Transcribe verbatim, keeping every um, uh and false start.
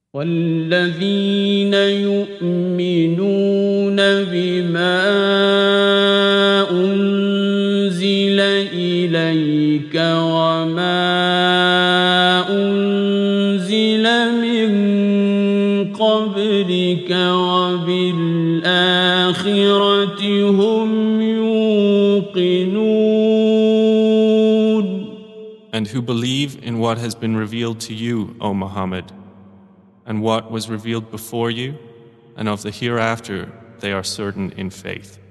والذين يؤمنون بما أنزل إليك وما أنزل من قبلك وبالآخرة هم يوقنون. And who believe in what has been revealed to you, O Muhammad, and what was revealed before you, and of the hereafter they are certain in faith.